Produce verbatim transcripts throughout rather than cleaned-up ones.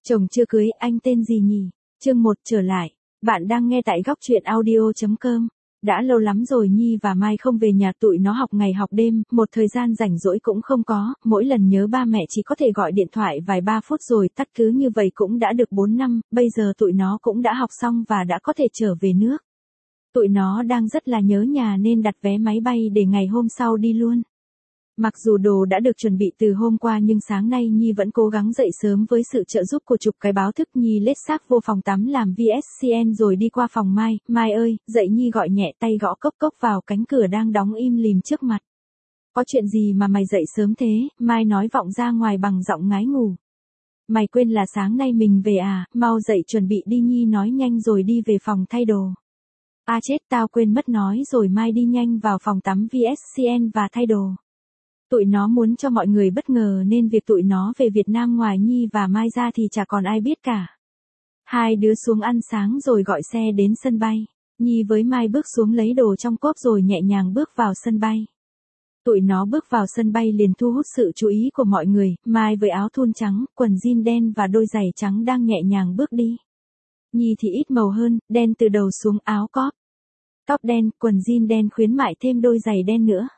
Chồng chưa cưới, anh tên gì nhỉ? Chương một trở lại. Bạn đang nghe tại góc truyện audio.com. Đã lâu lắm rồi Nhi và Mai không về nhà, tụi nó học ngày học đêm, một thời gian rảnh rỗi cũng không có, mỗi lần nhớ ba mẹ chỉ có thể gọi điện thoại vài ba phút rồi tắt, cứ như vậy cũng đã được bốn năm, bây giờ tụi nó cũng đã học xong và đã có thể trở về nước. Tụi nó đang rất là nhớ nhà nên đặt vé máy bay để ngày hôm sau đi luôn. Mặc dù đồ đã được chuẩn bị từ hôm qua nhưng sáng nay Nhi vẫn cố gắng dậy sớm với sự trợ giúp của chục cái báo thức. Nhi lết xác vô phòng tắm làm vê ét xê en rồi đi qua phòng Mai. Mai ơi, dậy Nhi gọi nhẹ, tay gõ cốc cốc vào cánh cửa đang đóng im lìm trước mặt. Có chuyện gì mà mày dậy sớm thế? Mai nói vọng ra ngoài bằng giọng ngái ngủ. Mày quên là sáng nay mình về à, mau dậy chuẩn bị đi. Nhi nói nhanh rồi đi về phòng thay đồ. À chết, tao quên mất nói rồi. Mai đi nhanh vào phòng tắm vê ét xê en và thay đồ. Tụi nó muốn cho mọi người bất ngờ nên việc tụi nó về Việt Nam ngoài Nhi và Mai ra thì chả còn ai biết cả. Hai đứa xuống ăn sáng rồi gọi xe đến sân bay. Nhi với Mai bước xuống lấy đồ trong cốp rồi nhẹ nhàng bước vào sân bay. Tụi nó bước vào sân bay liền thu hút sự chú ý của mọi người. Mai với áo thun trắng, quần jean đen và đôi giày trắng đang nhẹ nhàng bước đi. Nhi thì ít màu hơn, đen từ đầu xuống, áo cóp, tóc đen, quần jean đen khuyến mại thêm đôi giày đen nữa.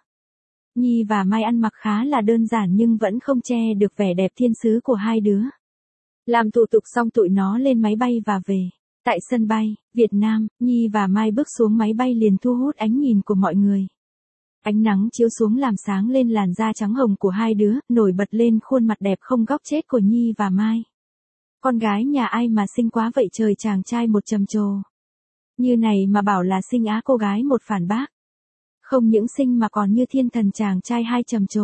Nhi và Mai ăn mặc khá là đơn giản nhưng vẫn không che được vẻ đẹp thiên sứ của hai đứa. Làm thủ tục xong tụi nó lên máy bay và về. Tại sân bay, Việt Nam, Nhi và Mai bước xuống máy bay liền thu hút ánh nhìn của mọi người. Ánh nắng chiếu xuống làm sáng lên làn da trắng hồng của hai đứa, nổi bật lên khuôn mặt đẹp không góc chết của Nhi và Mai. Con gái nhà ai mà xinh quá vậy trời, chàng trai một trầm trồ. Như này mà bảo là xinh á, cô gái một phản bác. Không những xinh mà còn như thiên thần, chàng trai hai trầm trồ.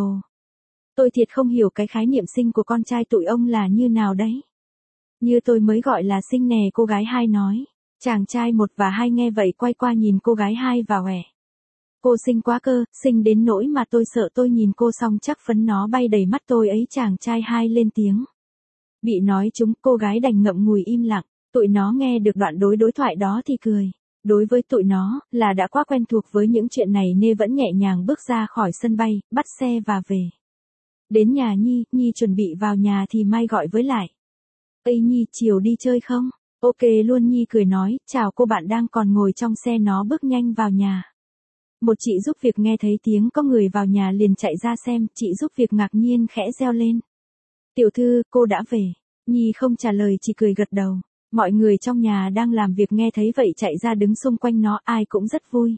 Tôi thiệt không hiểu cái khái niệm xinh của con trai tụi ông là như nào đấy. Như tôi mới gọi là xinh nè, cô gái hai nói. Chàng trai một và hai nghe vậy quay qua nhìn cô gái hai và hòe. Cô xinh quá cơ, xinh đến nỗi mà tôi sợ tôi nhìn cô xong chắc phấn nó bay đầy mắt tôi ấy, chàng trai hai lên tiếng. Bị nói chúng, cô gái đành ngậm ngùi im lặng. Tụi nó nghe được đoạn đối đối thoại đó thì cười. Đối với tụi nó, là đã quá quen thuộc với những chuyện này nên vẫn nhẹ nhàng bước ra khỏi sân bay, bắt xe và về. Đến nhà Nhi, Nhi chuẩn bị vào nhà thì Mai gọi với lại. Ê Nhi, chiều đi chơi không? Ok luôn, Nhi cười nói, chào cô bạn đang còn ngồi trong xe. Nó bước nhanh vào nhà. Một chị giúp việc nghe thấy tiếng có người vào nhà liền chạy ra xem, chị giúp việc ngạc nhiên khẽ reo lên. Tiểu thư, cô đã về. Nhi không trả lời, chỉ cười gật đầu. Mọi người trong nhà đang làm việc nghe thấy vậy chạy ra đứng xung quanh nó, ai cũng rất vui.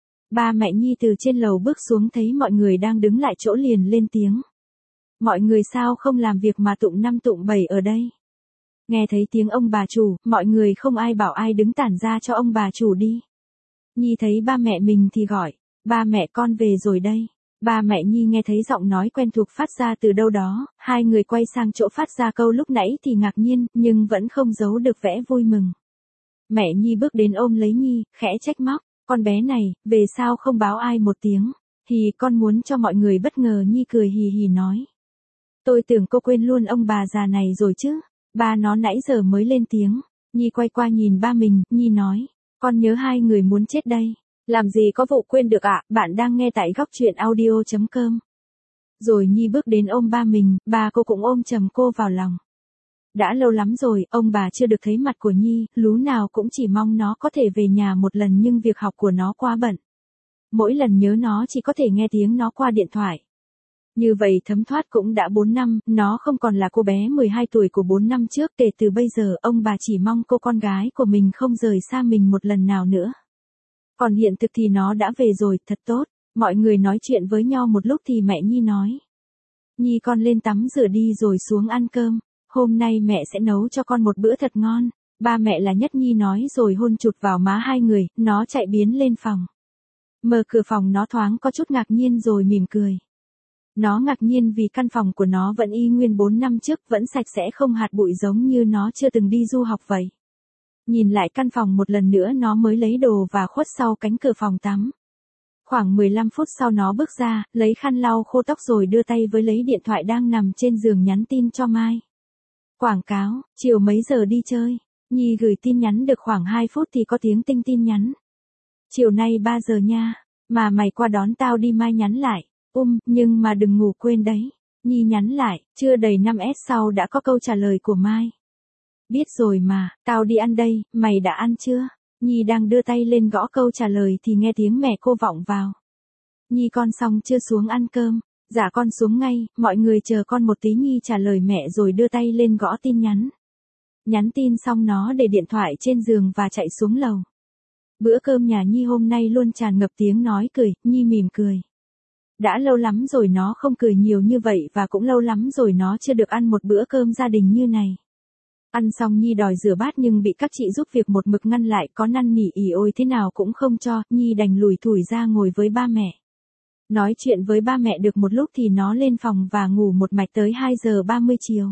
Ba mẹ Nhi từ trên lầu bước xuống thấy mọi người đang đứng lại chỗ liền lên tiếng. Mọi người sao không làm việc mà tụng năm tụng bảy ở đây? Nghe thấy tiếng ông bà chủ, mọi người không ai bảo ai đứng tản ra cho ông bà chủ đi. Nhi thấy ba mẹ mình thì gọi, ba mẹ con về rồi đây. Ba mẹ Nhi nghe thấy giọng nói quen thuộc phát ra từ đâu đó, hai người quay sang chỗ phát ra câu lúc nãy thì ngạc nhiên, nhưng vẫn không giấu được vẻ vui mừng. Mẹ Nhi bước đến ôm lấy Nhi, khẽ trách móc, con bé này, về sao không báo ai một tiếng, thì con muốn cho mọi người bất ngờ. Nhi cười hì hì nói. Tôi tưởng cô quên luôn ông bà già này rồi chứ, ba nó nãy giờ mới lên tiếng. Nhi quay qua nhìn ba mình, Nhi nói, con nhớ hai người muốn chết đây. Làm gì có vụ quên được ạ, à? Bạn đang nghe tại góc truyện audio.com. Rồi Nhi bước đến ôm ba mình, ba cô cũng ôm chầm cô vào lòng. Đã lâu lắm rồi, ông bà chưa được thấy mặt của Nhi, lú nào cũng chỉ mong nó có thể về nhà một lần nhưng việc học của nó quá bận. Mỗi lần nhớ nó chỉ có thể nghe tiếng nó qua điện thoại. Như vậy thấm thoát cũng đã bốn năm, nó không còn là cô bé mười hai tuổi của bốn năm trước. Kể từ bây giờ, ông bà chỉ mong cô con gái của mình không rời xa mình một lần nào nữa. Còn hiện thực thì nó đã về rồi, thật tốt. Mọi người nói chuyện với nhau một lúc thì mẹ Nhi nói. Nhi con lên tắm rửa đi rồi xuống ăn cơm. Hôm nay mẹ sẽ nấu cho con một bữa thật ngon. Ba mẹ là nhất, Nhi nói rồi hôn chụt vào má hai người, nó chạy biến lên phòng. Mở cửa phòng nó thoáng có chút ngạc nhiên rồi mỉm cười. Nó ngạc nhiên vì căn phòng của nó vẫn y nguyên bốn năm trước, vẫn sạch sẽ không hạt bụi giống như nó chưa từng đi du học vậy. Nhìn lại căn phòng một lần nữa nó mới lấy đồ và khuất sau cánh cửa phòng tắm. Khoảng mười lăm phút sau nó bước ra, lấy khăn lau khô tóc rồi đưa tay với lấy điện thoại đang nằm trên giường nhắn tin cho Mai. Quảng cáo, chiều mấy giờ đi chơi? Nhi gửi tin nhắn được khoảng hai phút thì có tiếng tinh tin nhắn. Chiều nay ba giờ nha, mà mày qua đón tao đi. Mai nhắn lại, um, nhưng mà đừng ngủ quên đấy. Nhi nhắn lại, chưa đầy năm s sau đã có câu trả lời của Mai. Biết rồi mà, tao đi ăn đây, mày đã ăn chưa? Nhi đang đưa tay lên gõ câu trả lời thì nghe tiếng mẹ cô vọng vào. Nhi con xong chưa xuống ăn cơm? Dạ con xuống ngay, mọi người chờ con một tí. Nhi trả lời mẹ rồi đưa tay lên gõ tin nhắn. Nhắn tin xong nó để điện thoại trên giường và chạy xuống lầu. Bữa cơm nhà Nhi hôm nay luôn tràn ngập tiếng nói cười, Nhi mỉm cười. Đã lâu lắm rồi nó không cười nhiều như vậy và cũng lâu lắm rồi nó chưa được ăn một bữa cơm gia đình như này. Ăn xong Nhi đòi rửa bát nhưng bị các chị giúp việc một mực ngăn lại, có năn nỉ ỉ ôi thế nào cũng không cho, Nhi đành lủi thủi ra ngồi với ba mẹ. Nói chuyện với ba mẹ được một lúc thì nó lên phòng và ngủ một mạch tới hai giờ ba mươi chiều.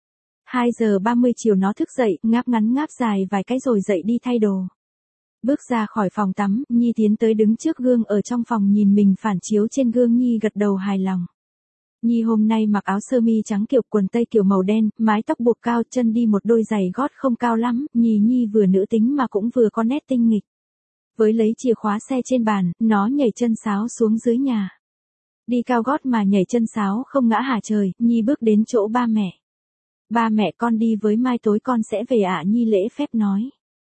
hai giờ ba mươi chiều nó thức dậy, ngáp ngắn ngáp dài vài cái rồi dậy đi thay đồ. Bước ra khỏi phòng tắm, Nhi tiến tới đứng trước gương ở trong phòng nhìn mình phản chiếu trên gương. Nhi gật đầu hài lòng. Nhi hôm nay mặc áo sơ mi trắng kiểu quần tây kiểu màu đen, mái tóc buộc cao, chân đi một đôi giày gót không cao lắm, Nhi Nhi vừa nữ tính mà cũng vừa có nét tinh nghịch. Với lấy chìa khóa xe trên bàn, nó nhảy chân sáo xuống dưới nhà. Đi cao gót mà nhảy chân sáo không ngã hả trời, Nhi bước đến chỗ ba mẹ. Ba mẹ con đi với, mai tối con sẽ về ạ. Nhi lễ phép nói.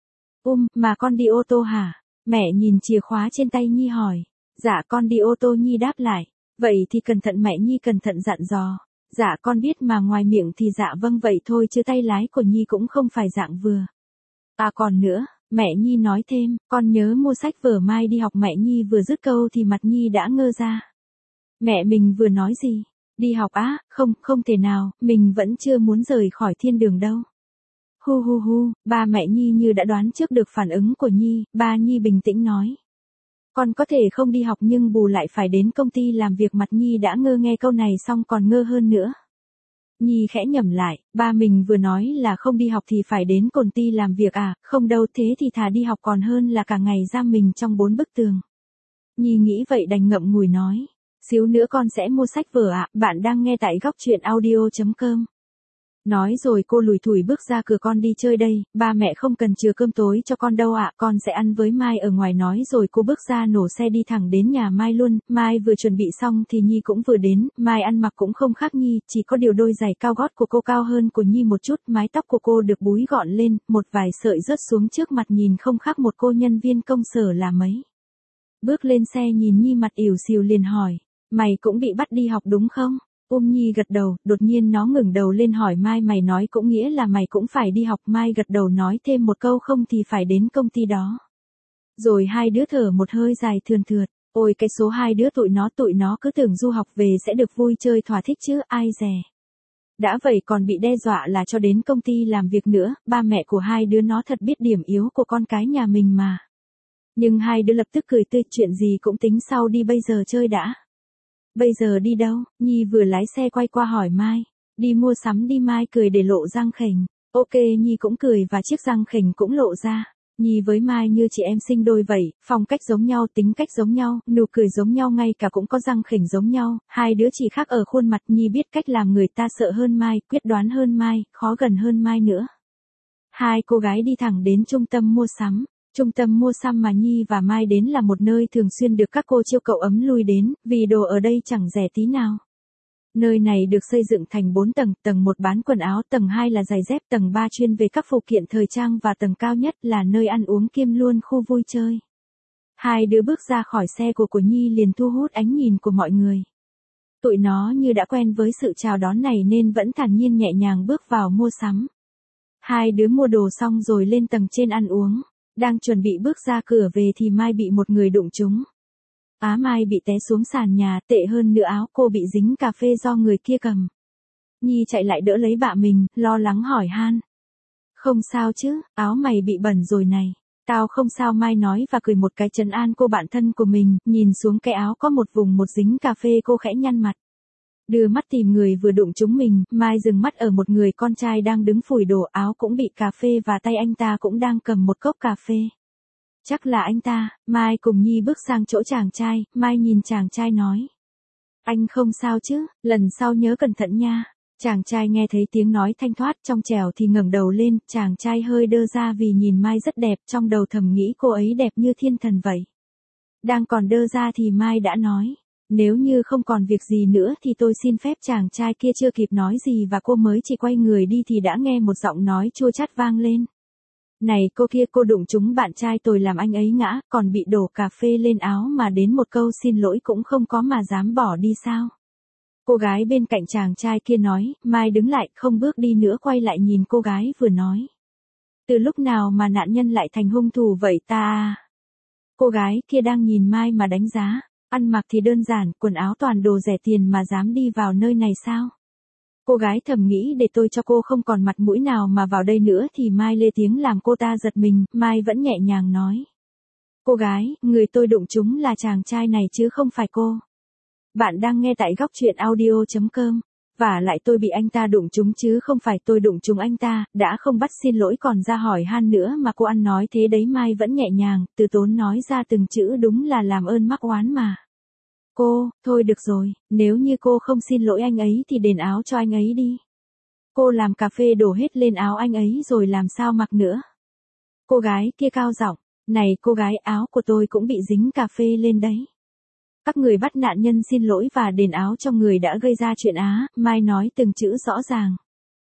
Um, mà con đi ô tô hả? Mẹ nhìn chìa khóa trên tay Nhi hỏi. Dạ con đi ô tô. Nhi đáp lại. Vậy thì cẩn thận. Mẹ Nhi cẩn thận dặn dò. Dạ con biết mà, ngoài miệng thì dạ vâng vậy thôi chứ tay lái của Nhi cũng không phải dạng vừa. À còn nữa, mẹ Nhi nói thêm, con nhớ mua sách vở mai đi học. Mẹ Nhi vừa dứt câu thì mặt Nhi đã ngơ ra. Mẹ mình vừa nói gì? Đi học á? Không, không thể nào, mình vẫn chưa muốn rời khỏi thiên đường đâu. Hu hu hu, ba mẹ Nhi như đã đoán trước được phản ứng của Nhi, ba Nhi bình tĩnh nói. Con có thể không đi học nhưng bù lại phải đến công ty làm việc. Mặt Nhi đã ngơ, nghe câu này xong còn ngơ hơn nữa. Nhi khẽ nhẩm lại, ba mình vừa nói là không đi học thì phải đến công ty làm việc à? Không đâu, thế thì thà đi học còn hơn là cả ngày giam mình trong bốn bức tường. Nhi nghĩ vậy đành ngậm ngùi nói. Xíu nữa con sẽ mua sách vở ạ. Bạn đang nghe tại góc truyện audio chấm com. Nói rồi cô lủi thủi bước ra cửa. Con đi chơi đây, ba mẹ không cần chừa cơm tối cho con đâu ạ, con sẽ ăn với Mai ở ngoài. Nói rồi cô bước ra nổ xe đi thẳng đến nhà Mai luôn. Mai vừa chuẩn bị xong thì Nhi cũng vừa đến. Mai ăn mặc cũng không khác Nhi, chỉ có điều đôi giày cao gót của cô cao hơn của Nhi một chút. Mái tóc của cô được búi gọn lên, một vài sợi rớt xuống trước mặt, nhìn không khác một cô nhân viên công sở là mấy. Bước lên xe nhìn Nhi mặt ỉu xìu liền hỏi. Mày cũng bị bắt đi học đúng không? Um Nhi gật đầu, đột nhiên nó ngẩng đầu lên hỏi Mai, mày nói cũng nghĩa là mày cũng phải đi học. Mai gật đầu nói thêm một câu, không thì phải đến công ty đó. Rồi hai đứa thở một hơi dài thườn thượt. Ôi cái số hai đứa tụi nó, tụi nó cứ tưởng du học về sẽ được vui chơi thỏa thích chứ, ai dè. Đã vậy còn bị đe dọa là cho đến công ty làm việc nữa. Ba mẹ của hai đứa nó thật biết điểm yếu của con cái nhà mình mà. Nhưng hai đứa lập tức cười tươi, chuyện gì cũng tính sau đi, bây giờ chơi đã. Bây giờ đi đâu? Nhi vừa lái xe quay qua hỏi Mai. Đi mua sắm đi. Mai cười để lộ răng khểnh. Ok, Nhi cũng cười và chiếc răng khểnh cũng lộ ra. Nhi với Mai như chị em sinh đôi vậy, phong cách giống nhau, tính cách giống nhau, nụ cười giống nhau, ngay cả cũng có răng khểnh giống nhau. Hai đứa chỉ khác ở khuôn mặt. Nhi biết cách làm người ta sợ hơn Mai, quyết đoán hơn Mai, khó gần hơn Mai nữa. Hai cô gái đi thẳng đến trung tâm mua sắm. Trung tâm mua sắm mà Nhi và Mai đến là một nơi thường xuyên được các cô chiêu cậu ấm lui đến, vì đồ ở đây chẳng rẻ tí nào. Nơi này được xây dựng thành bốn tầng, tầng một bán quần áo, tầng hai là giày dép, tầng ba chuyên về các phụ kiện thời trang và tầng cao nhất là nơi ăn uống kiêm luôn khu vui chơi. Hai đứa bước ra khỏi xe của của Nhi liền thu hút ánh nhìn của mọi người. Tụi nó như đã quen với sự chào đón này nên vẫn thản nhiên nhẹ nhàng bước vào mua sắm. Hai đứa mua đồ xong rồi lên tầng trên ăn uống. Đang chuẩn bị bước ra cửa về thì Mai bị một người đụng trúng. Á Mai bị té xuống sàn nhà, tệ hơn nữa áo cô bị dính cà phê do người kia cầm. Nhi chạy lại đỡ lấy bạ mình, lo lắng hỏi han. Không sao chứ, áo mày bị bẩn rồi này. Tao không sao, Mai nói và cười một cái trấn an cô bạn thân của mình. Nhìn xuống cái áo có một vùng một dính cà phê, cô khẽ nhăn mặt. Đưa mắt tìm người vừa đụng trúng mình, Mai dừng mắt ở một người con trai đang đứng phủi đồ, áo cũng bị cà phê và tay anh ta cũng đang cầm một cốc cà phê. Chắc là anh ta. Mai cùng Nhi bước sang chỗ chàng trai. Mai nhìn chàng trai nói. Anh không sao chứ, lần sau nhớ cẩn thận nha. Chàng trai nghe thấy tiếng nói thanh thoát trong trẻo thì ngẩng đầu lên. Chàng trai hơi đơ ra vì nhìn Mai rất đẹp, trong đầu thầm nghĩ cô ấy đẹp như thiên thần vậy. Đang còn đơ ra thì Mai đã nói. Nếu như không còn việc gì nữa thì tôi xin phép. Chàng trai kia chưa kịp nói gì và cô mới chỉ quay người đi thì đã nghe một giọng nói chua chát vang lên. Này cô kia, cô đụng trúng bạn trai tôi làm anh ấy ngã, còn bị đổ cà phê lên áo mà đến một câu xin lỗi cũng không có mà dám bỏ đi sao? Cô gái bên cạnh chàng trai kia nói. Mai đứng lại, không bước đi nữa, quay lại nhìn cô gái vừa nói. Từ lúc nào mà nạn nhân lại thành hung thủ vậy ta? Cô gái kia đang nhìn Mai mà đánh giá. Ăn mặc thì đơn giản, quần áo toàn đồ rẻ tiền mà dám đi vào nơi này sao? Cô gái thầm nghĩ, để tôi cho cô không còn mặt mũi nào mà vào đây nữa thì Mai lê tiếng làm cô ta giật mình. Mai vẫn nhẹ nhàng nói. Cô gái, người tôi đụng trúng là chàng trai này chứ không phải cô. Bạn đang nghe tại góc truyện audio chấm com. Và lại tôi bị anh ta đụng trúng chứ không phải tôi đụng trúng anh ta, đã không bắt xin lỗi còn ra hỏi han nữa mà cô ăn nói thế đấy. Mai vẫn nhẹ nhàng, từ tốn nói ra từng chữ, đúng là làm ơn mắc oán mà. Cô, thôi được rồi, nếu như cô không xin lỗi anh ấy thì đền áo cho anh ấy đi. Cô làm cà phê đổ hết lên áo anh ấy rồi làm sao mặc nữa. Cô gái kia cao giọng, này cô gái, áo của tôi cũng bị dính cà phê lên đấy. Các người bắt nạn nhân xin lỗi và đền áo cho người đã gây ra chuyện á. Mai nói từng chữ rõ ràng.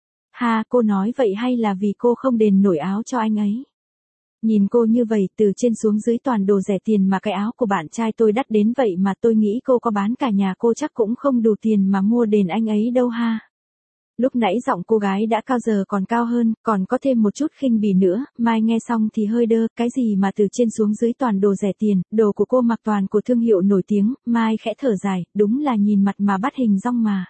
Ha, cô nói vậy hay là vì cô không đền nổi áo cho anh ấy? Nhìn cô như vậy, từ trên xuống dưới toàn đồ rẻ tiền mà cái áo của bạn trai tôi đắt đến vậy mà tôi nghĩ cô có bán cả nhà cô chắc cũng không đủ tiền mà mua đền anh ấy đâu ha. Lúc nãy giọng cô gái đã cao giờ còn cao hơn, còn có thêm một chút khinh bỉ nữa. Mai nghe xong thì hơi đơ, cái gì mà từ trên xuống dưới toàn đồ rẻ tiền, đồ của cô mặc toàn của thương hiệu nổi tiếng. Mai khẽ thở dài, đúng là nhìn mặt mà bắt hình dong mà.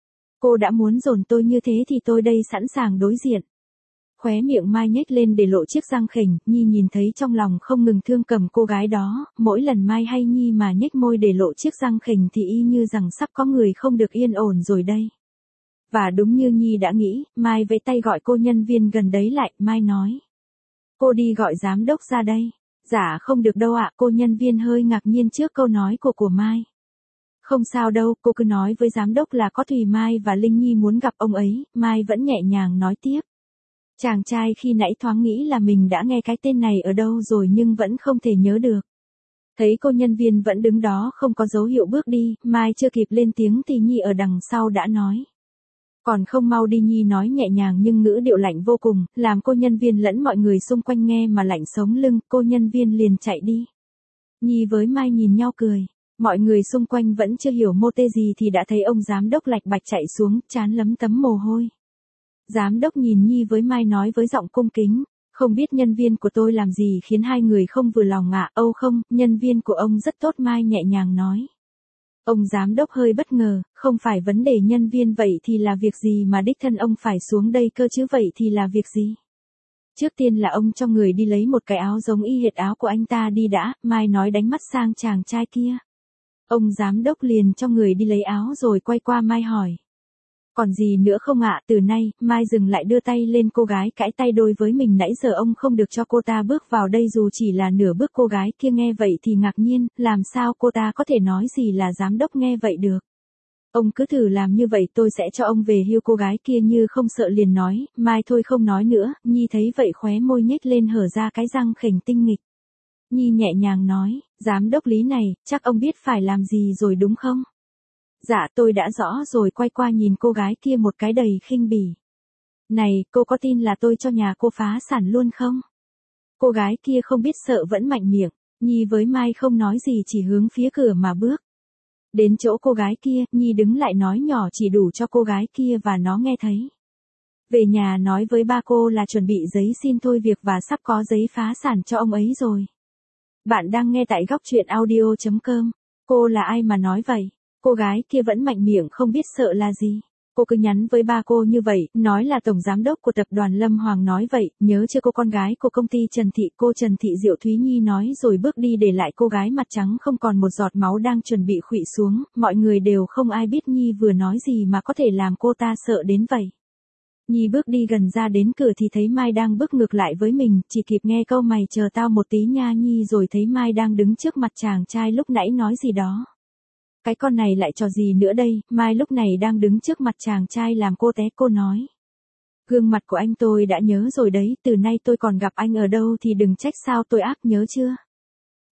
Cô đã muốn dồn tôi như thế thì tôi đây sẵn sàng đối diện. Khóe miệng Mai nhếch lên để lộ chiếc răng khỉnh. Nhi nhìn thấy trong lòng không ngừng thương cầm cô gái đó. Mỗi lần Mai hay Nhi mà nhếch môi để lộ chiếc răng khỉnh thì y như rằng sắp có người không được yên ổn rồi đây. Và đúng như Nhi đã nghĩ, Mai vẫy tay gọi cô nhân viên gần đấy lại. Mai nói. Cô đi gọi giám đốc ra đây. Dạ không được đâu ạ. Cô nhân viên hơi ngạc nhiên trước câu nói của của Mai. Không sao đâu, cô cứ nói với giám đốc là có Thùy Mai và Linh Nhi muốn gặp ông ấy. Mai vẫn nhẹ nhàng nói tiếp. Chàng trai khi nãy thoáng nghĩ là mình đã nghe cái tên này ở đâu rồi nhưng vẫn không thể nhớ được. Thấy cô nhân viên vẫn đứng đó không có dấu hiệu bước đi, Mai chưa kịp lên tiếng thì Nhi ở đằng sau đã nói. Còn không mau đi. Nhi nói nhẹ nhàng nhưng ngữ điệu lạnh vô cùng, làm cô nhân viên lẫn mọi người xung quanh nghe mà lạnh sống lưng. Cô nhân viên liền chạy đi. Nhi với Mai nhìn nhau cười. Mọi người xung quanh vẫn chưa hiểu mô tê gì thì đã thấy ông giám đốc lạch bạch chạy xuống, trán lấm tấm mồ hôi. Giám đốc nhìn Nhi với Mai nói với giọng cung kính. Không biết nhân viên của tôi làm gì khiến hai người không vừa lòng ạ? Âu không, nhân viên của ông rất tốt. Mai nhẹ nhàng nói. Ông giám đốc hơi bất ngờ, không phải vấn đề nhân viên vậy thì là việc gì mà đích thân ông phải xuống đây cơ chứ? Vậy thì là việc gì? Trước tiên là ông cho người đi lấy một cái áo giống y hệt áo của anh ta đi đã. Mai nói đánh mắt sang chàng trai kia. Ông giám đốc liền cho người đi lấy áo rồi quay qua Mai hỏi. Còn gì nữa không ạ? Từ nay, Mai dừng lại đưa tay lên cô gái cãi tay đôi với mình. Nãy giờ ông không được cho cô ta bước vào đây dù chỉ là nửa bước. Cô gái kia nghe vậy thì ngạc nhiên, làm sao cô ta có thể nói gì là giám đốc nghe vậy được. Ông cứ thử làm như vậy tôi sẽ cho ông về hưu. Cô gái kia như không sợ liền nói. Mai thôi không nói nữa. Nhi thấy vậy khóe môi nhếch lên hở ra cái răng khỉnh tinh nghịch. Nhi nhẹ nhàng nói, giám đốc Lý này, chắc ông biết phải làm gì rồi đúng không? Dạ tôi đã rõ rồi. Quay qua nhìn cô gái kia một cái đầy khinh bỉ. Này, cô có tin là tôi cho nhà cô phá sản luôn không? Cô gái kia không biết sợ vẫn mạnh miệng. Nhi với Mai không nói gì chỉ hướng phía cửa mà bước. Đến chỗ cô gái kia, Nhi đứng lại nói nhỏ chỉ đủ cho cô gái kia và nó nghe thấy. Về nhà nói với ba cô là chuẩn bị giấy xin thôi việc và sắp có giấy phá sản cho ông ấy rồi. Bạn đang nghe tại góc truyện audio chấm com. Cô là ai mà nói vậy? Cô gái kia vẫn mạnh miệng không biết sợ là gì. Cô cứ nhắn với ba cô như vậy, nói là tổng giám đốc của tập đoàn Lâm Hoàng nói vậy, nhớ chưa? Cô con gái của công ty Trần Thị, cô Trần Thị Diệu Thúy Nhi nói rồi bước đi để lại cô gái mặt trắng không còn một giọt máu đang chuẩn bị khuỵu xuống. Mọi người đều không ai biết Nhi vừa nói gì mà có thể làm cô ta sợ đến vậy. Nhi bước đi gần ra đến cửa thì thấy Mai đang bước ngược lại với mình, chỉ kịp nghe câu mày chờ tao một tí nha Nhi rồi thấy Mai đang đứng trước mặt chàng trai lúc nãy nói gì đó. Cái con này lại trò gì nữa đây? Mai lúc này đang đứng trước mặt chàng trai làm cô té. Cô nói. Gương mặt của anh tôi đã nhớ rồi đấy, từ nay tôi còn gặp anh ở đâu thì đừng trách sao tôi ác, nhớ chưa?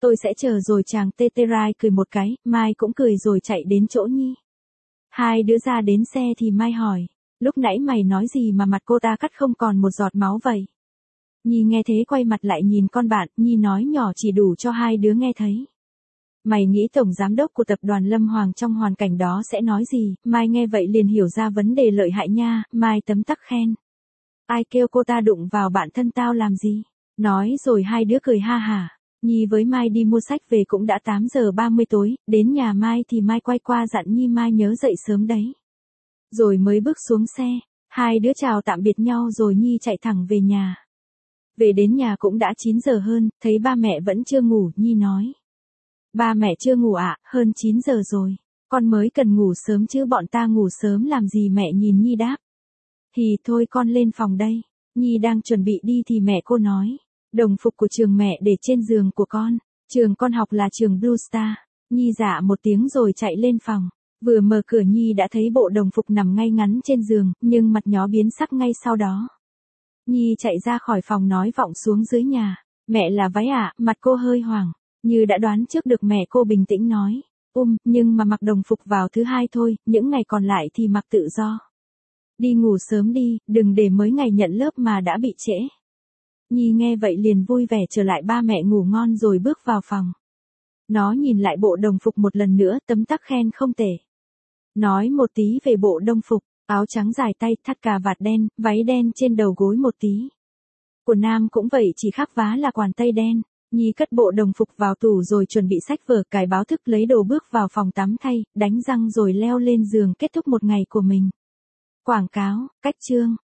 Tôi sẽ chờ rồi chàng tê tê rai cười một cái, Mai cũng cười rồi chạy đến chỗ Nhi. Hai đứa ra đến xe thì Mai hỏi, lúc nãy mày nói gì mà mặt cô ta cắt không còn một giọt máu vậy? Nhi nghe thế quay mặt lại nhìn con bạn, Nhi nói nhỏ chỉ đủ cho hai đứa nghe thấy. Mày nghĩ tổng giám đốc của tập đoàn Lâm Hoàng trong hoàn cảnh đó sẽ nói gì? Mai nghe vậy liền hiểu ra vấn đề lợi hại nha, Mai tấm tắc khen. Ai kêu cô ta đụng vào bạn thân tao làm gì? Nói rồi hai đứa cười ha hả. Nhi với Mai đi mua sách về cũng đã tám giờ ba mươi tối, đến nhà Mai thì Mai quay qua dặn Nhi Mai nhớ dậy sớm đấy. Rồi mới bước xuống xe, hai đứa chào tạm biệt nhau rồi Nhi chạy thẳng về nhà. Về đến nhà cũng đã chín giờ hơn, thấy ba mẹ vẫn chưa ngủ, Nhi nói. Ba mẹ chưa ngủ ạ, à, hơn chín giờ rồi. Con mới cần ngủ sớm chứ bọn ta ngủ sớm làm gì, mẹ nhìn Nhi đáp. Thì thôi con lên phòng đây. Nhi đang chuẩn bị đi thì mẹ cô nói. Đồng phục của trường mẹ để trên giường của con. Trường con học là trường Blue Star. Nhi dạ một tiếng rồi chạy lên phòng. Vừa mở cửa Nhi đã thấy bộ đồng phục nằm ngay ngắn trên giường, nhưng mặt nhó biến sắc ngay sau đó. Nhi chạy ra khỏi phòng nói vọng xuống dưới nhà. Mẹ là váy ạ, à? Mặt cô hơi hoảng. Như đã đoán trước được mẹ cô bình tĩnh nói. Um, nhưng mà mặc đồng phục vào thứ hai thôi, những ngày còn lại thì mặc tự do. Đi ngủ sớm đi, đừng để mới ngày nhận lớp mà đã bị trễ. Nhi nghe vậy liền vui vẻ trở lại ba mẹ ngủ ngon rồi bước vào phòng. Nó nhìn lại bộ đồng phục một lần nữa, tấm tắc khen không tệ. Nói một tí về bộ đồng phục, áo trắng dài tay, thắt cà vạt đen, váy đen trên đầu gối một tí. Của nam cũng vậy, chỉ khác vá là quàng tây đen. Nhi cất bộ đồng phục vào tủ rồi chuẩn bị sách vở, cài báo thức, lấy đồ bước vào phòng tắm thay, đánh răng rồi leo lên giường kết thúc một ngày của mình. Quảng cáo, cách chương.